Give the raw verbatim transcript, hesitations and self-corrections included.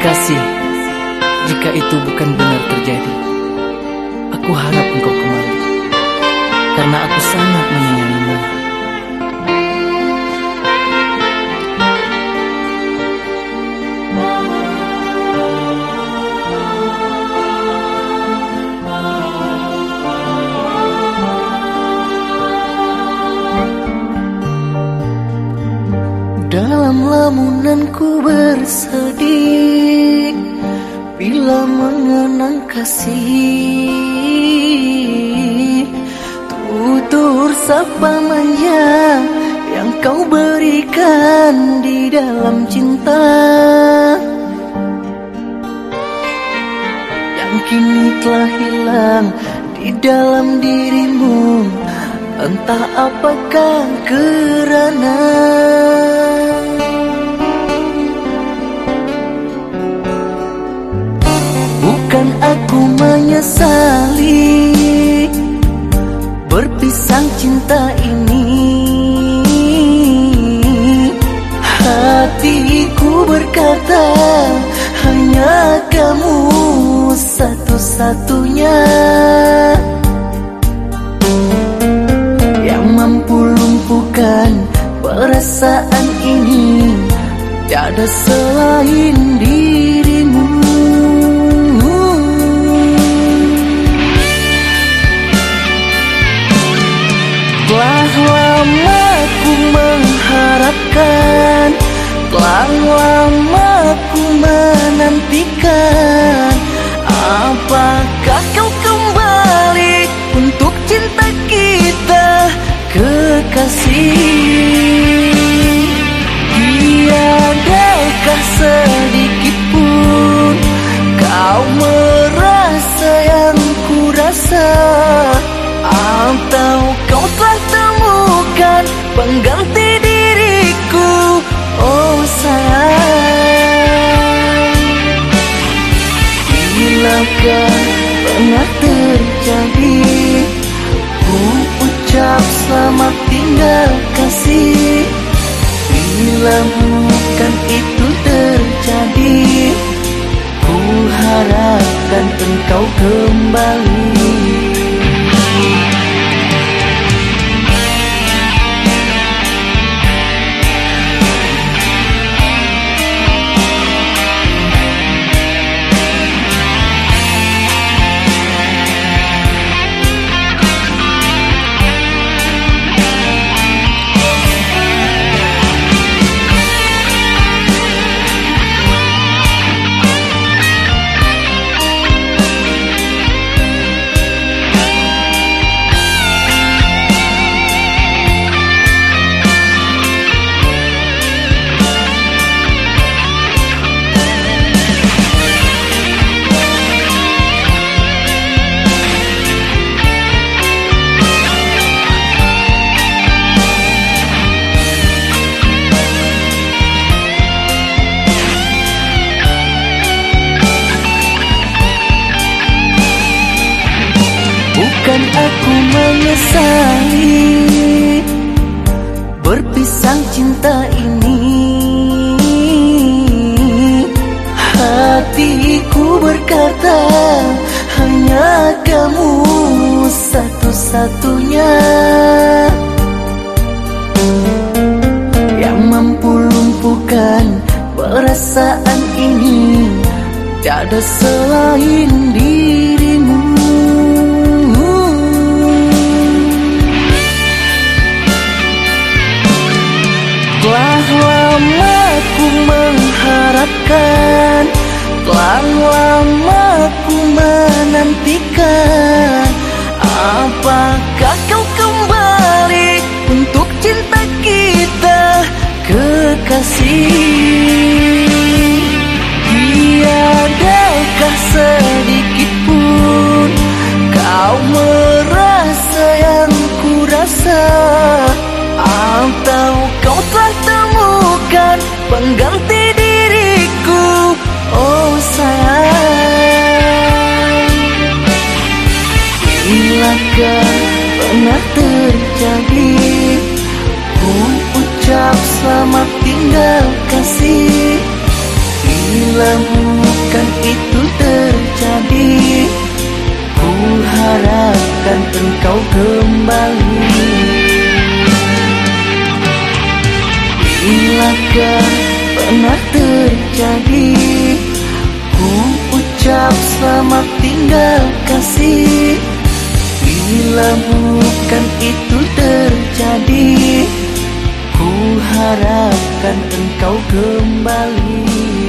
Kasih, jika itu bukan benar terjadi, aku harap engkau kembali, karena aku sangat menyayangimu. Dalam lamunanku bersedih bila mengenang kasih, tutur sapa manja yang kau berikan di dalam cinta, yang kini telah hilang di dalam dirimu. Entah apakah kerana bukan aku menyesali berpisah cinta ini. Hatiku berkata hanya kamu satu-satunya yang mampu lumpuhkan perasaan ini. Tiada selain dirimu. Telah lama ku mengharapkan, telah lama ku menantikan. Apakah kau kembali untuk cinta kita, kekasih? Tiadakah sedikit pun kau merasa yang ku rasa? Atau kau telah temukan pengganti diriku, oh sayang? Bilakah pernah terjadi ku ucap selamat tinggal kasih? Bila bukan itu terjadi, ku harapkan engkau kembali. Bukan aku menyesali berpisah cinta ini. Hatiku berkata hanya kamu satu-satunya yang mampu lumpuhkan perasaan ini. Tiada selain dirimu. Telah lama ku mengharapkan, telah lama ku menantikan. Apakah kau kembali untuk cinta kita, kekasih? Tiadakah sedikit pun kau merasa yang ku rasa? Atau kau telah temukan pengganti diriku, oh sayang? Bilakah pernah terjadi ku ucap selamat tinggal kasih? Bila kembali. Bilakah pernah terjadi ku ucap selamat tinggal kasih, bila bukan itu terjadi, ku harapkan engkau kembali.